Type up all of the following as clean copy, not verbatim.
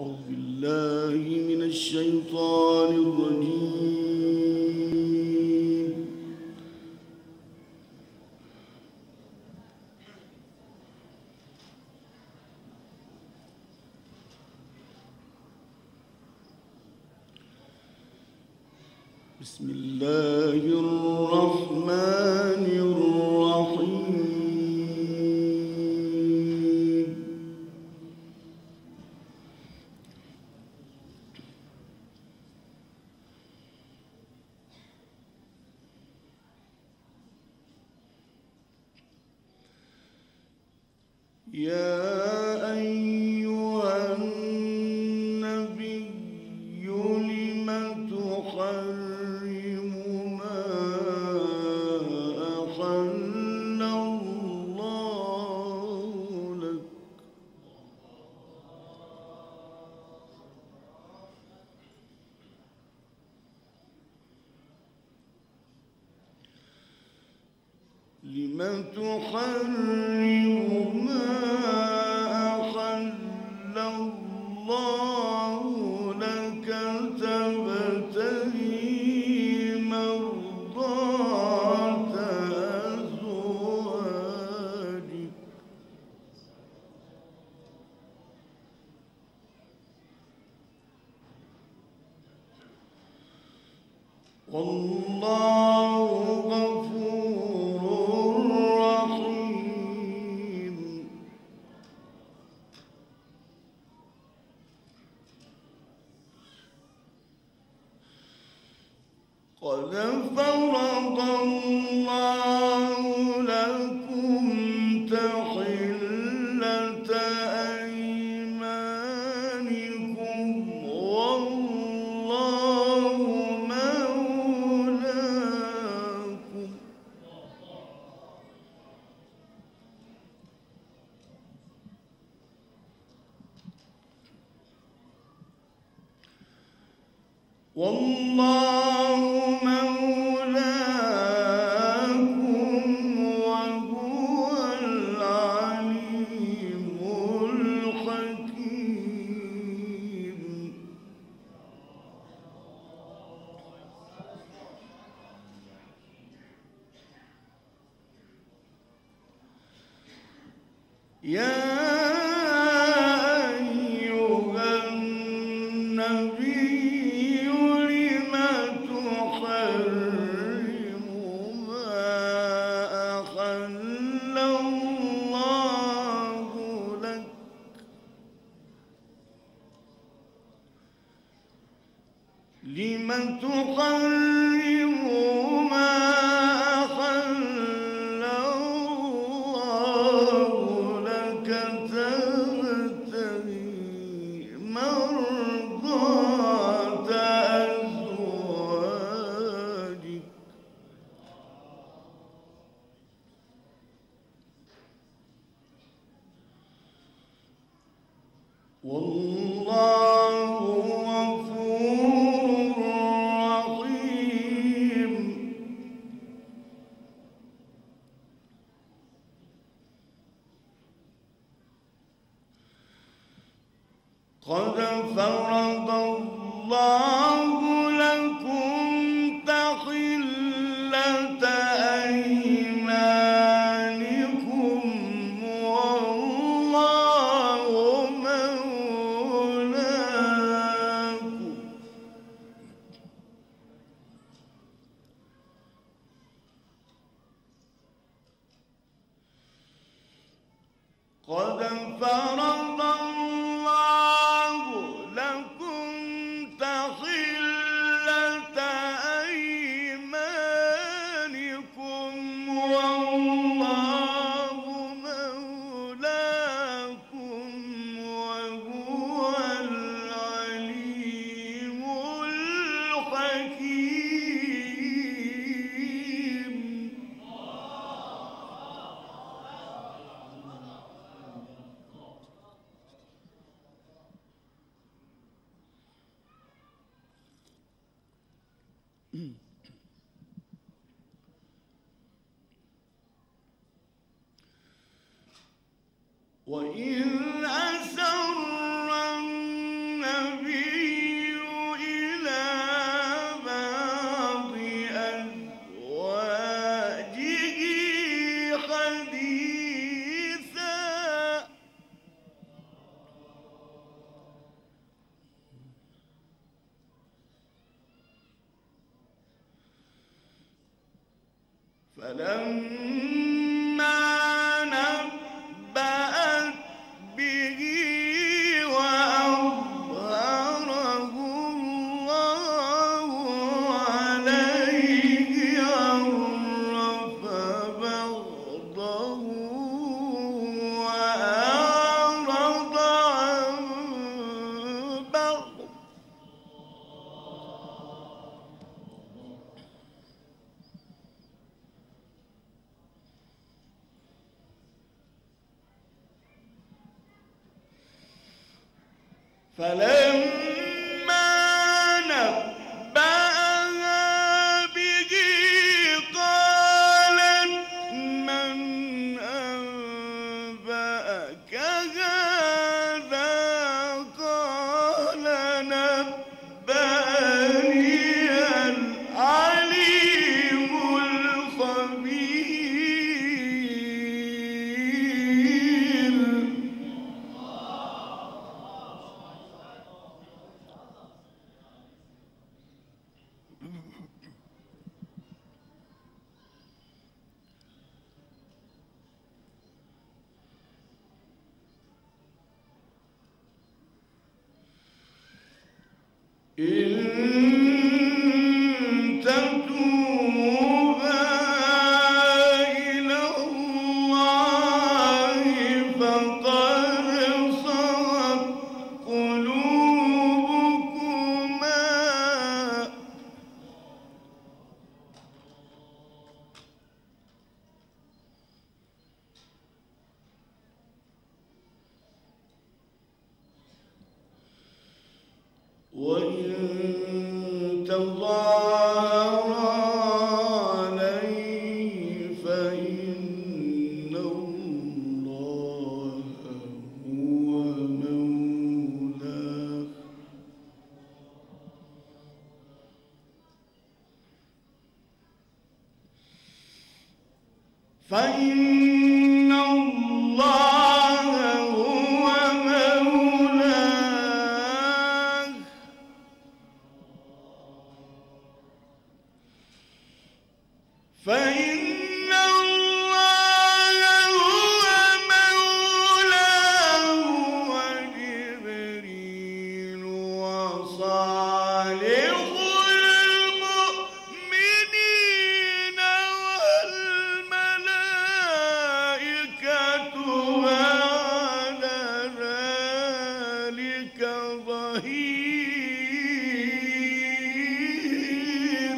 أعوذ بالله من الشيطان الرجيم. بسم الله الرحمن الرحيم. يا أيها النبي لم تحرم ما أحل الله لك تبتغي مرضات أزواجك والله غفور رحيم. قد فرض الله لكم تحلة أيمانكم والله مولاكم وهو العليم الحكيم. يا أيها النبي لم تحرم ما أحل الله لك لم تحرم ما أحل الله لك تبتغي مرضات أزواجك والله غفور رحيم. قد فرض الله لكم تحلة أيمانكم والله مولاكم قد فرض الله لكم تحلة أيمانكم والله مولاكم وهو العليم الحكيم. وإذ أسر فلما نبأت به وأظهره الله عليه عرف بعضه وأعرض عن بعض. فلما نبأها به قالت من أنبأك هذا قال نبأني العليم الخبير. إن تتوبا إلى الله فقد صغت قلوبكما وإن تظاهرا عليه فإن الله هو مولاه فإن الله هو مولاه فإن الله هو مولاه وجبريل وصالح المؤمنين والملائكة وعلى ذلك ظهير.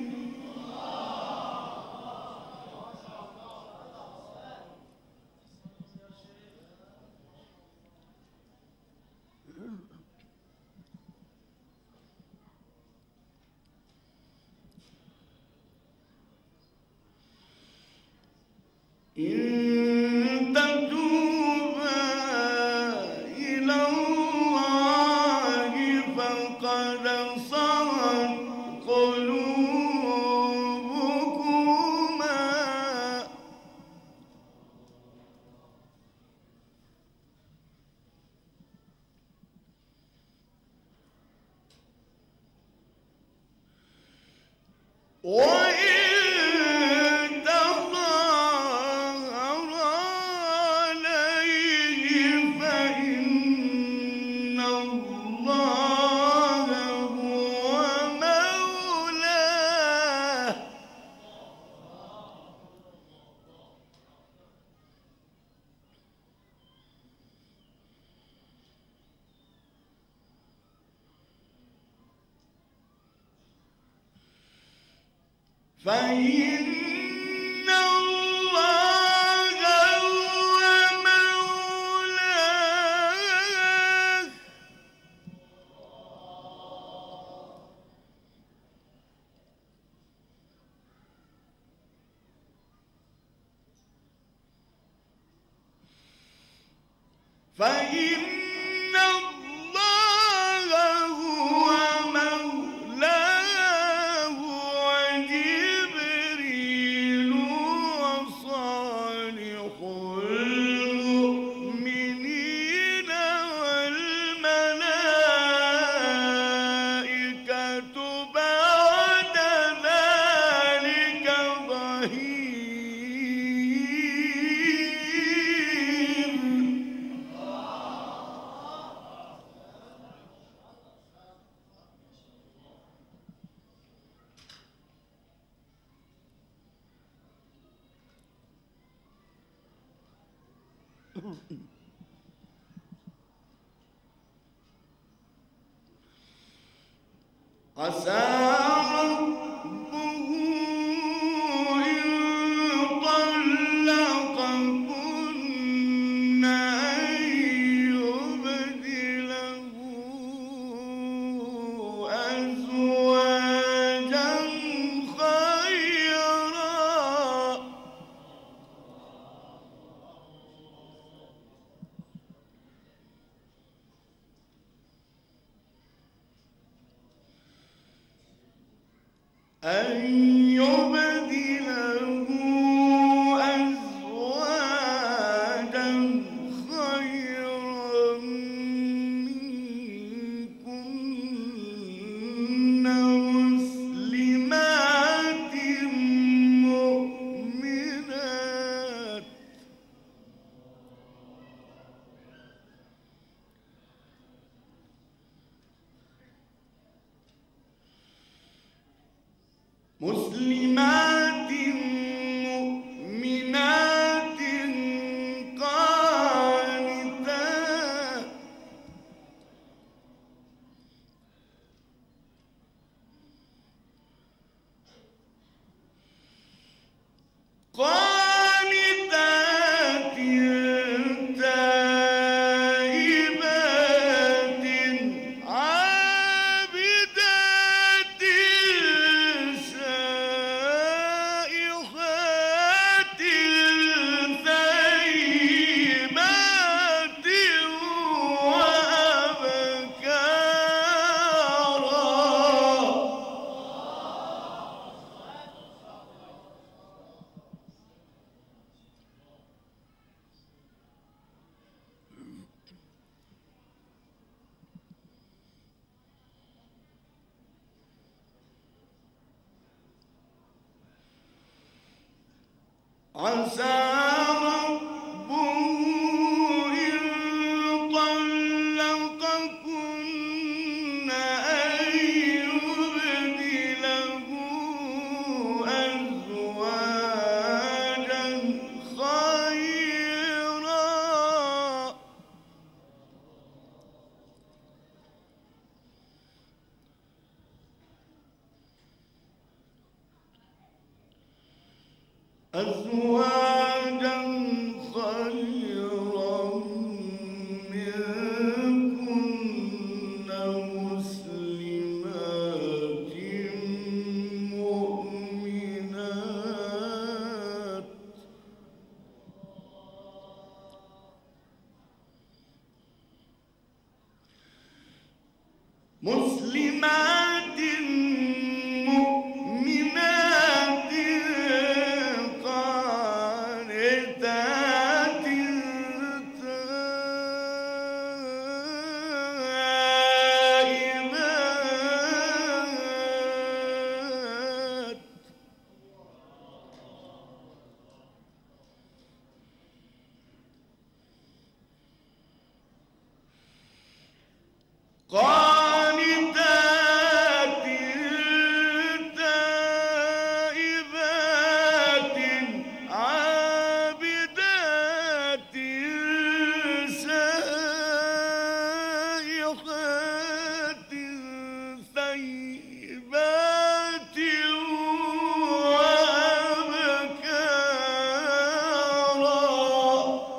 إن تتوبا إلى الله فقد صغت قلوبكما وإن تظاهرا عليه فإن الله هو مولاه فإن الله هو مولاه فإن الله هو مولاه وجبريل وصالح المؤمنين والملائكة بعد ذلك ظهير. عسى أن يبدله أزواجا خيرا منكن مسلمات مؤمنات قانتات تائبات عابدات سائحات ثيبات وأبكارا. عسى ربه إن طلقكن أن يبدله أزواجا خيرا أزواجا خيرا منكن مسلمات مؤمنات مسلمات مؤمنات قانتات تائبات قانتات تائبات عابدات سائحات ثيبات وأبكارا.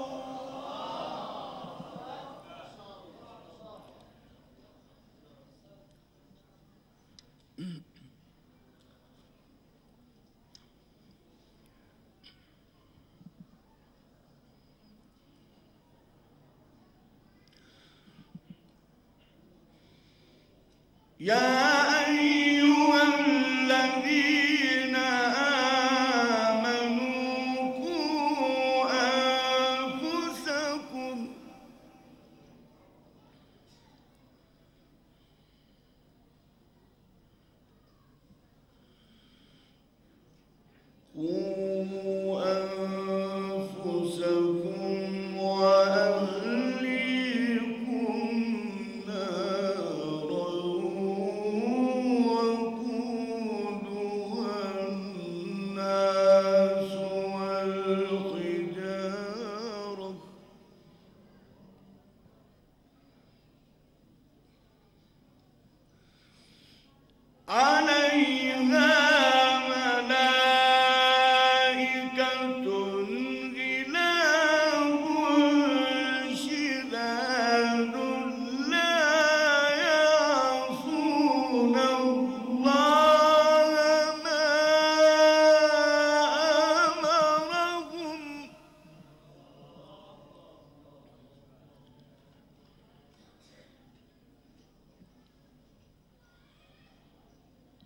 يا أيها الذين آمنوا قوا أنفسكم وأهليكم نارا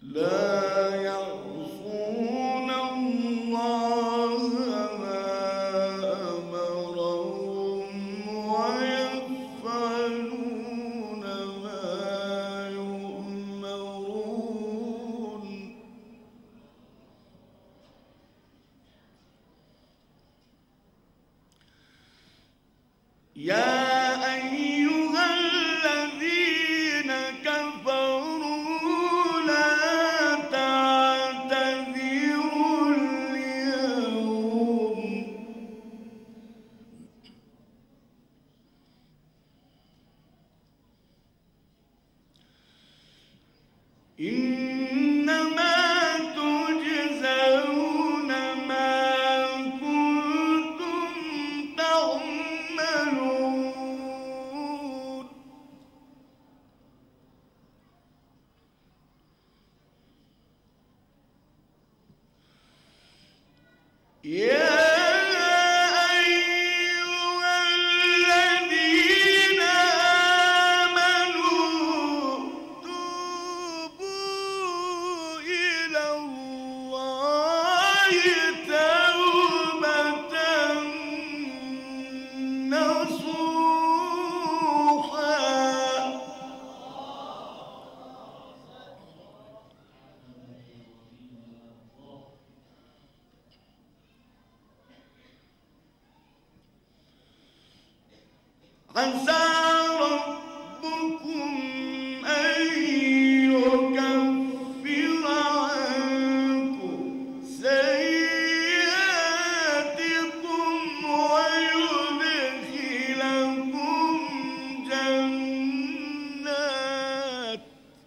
لا يعصون الله ما أمرهم ويفعلون ما يؤمرون يا أيها الذين كفروا لا تعتذروا اليوم إنما تجزون ما كنتم تعملون يا أيها الذين آمنوا توبوا إلى الله توبة نصوحا عسى ربكم أن يكفر عنكم سيئاتكم ويدخلكم جنات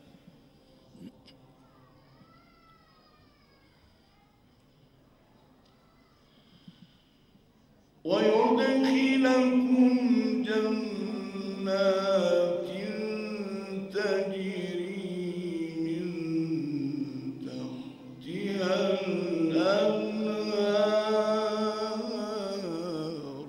تجري من تحتها الأنهار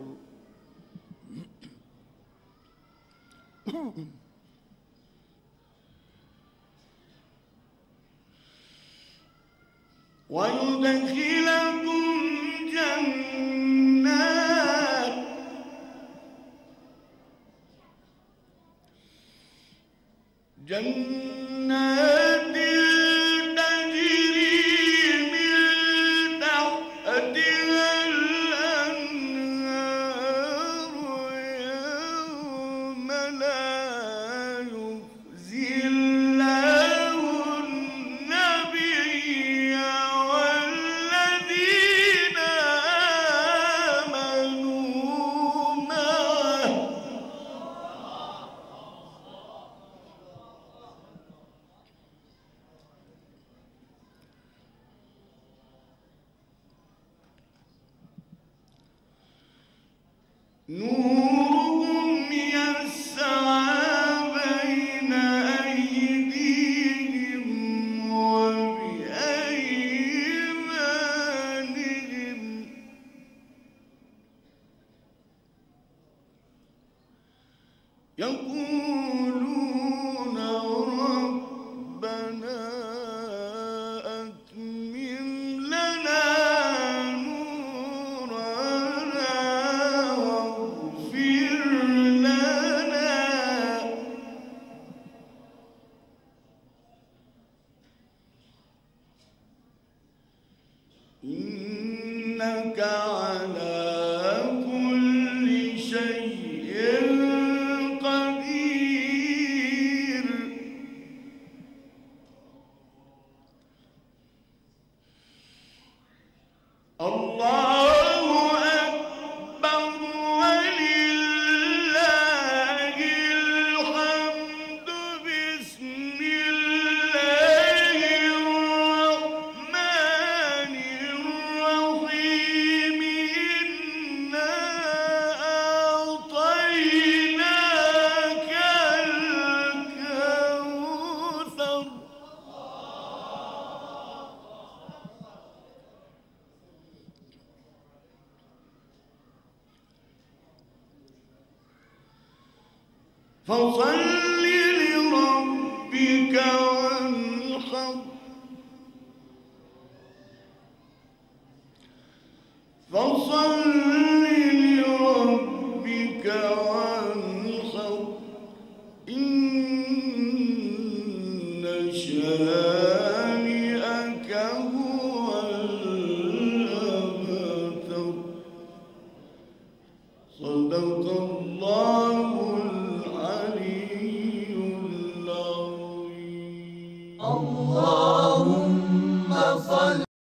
ويدخلكم جنات تجري من تحتها الأنهار يوم لا يخزي الله النبي والذين آمنوا معه نورهم يسعى بين أيديهم وبأيمانهم يقولون ربنا أتمم لنا نورنا واغفر لنا إنك على كل شيء قدير الله أكبر ولله الحمد بسم الله الرحمن الرحيم إنا أعطيناك الكوثر فصل لربك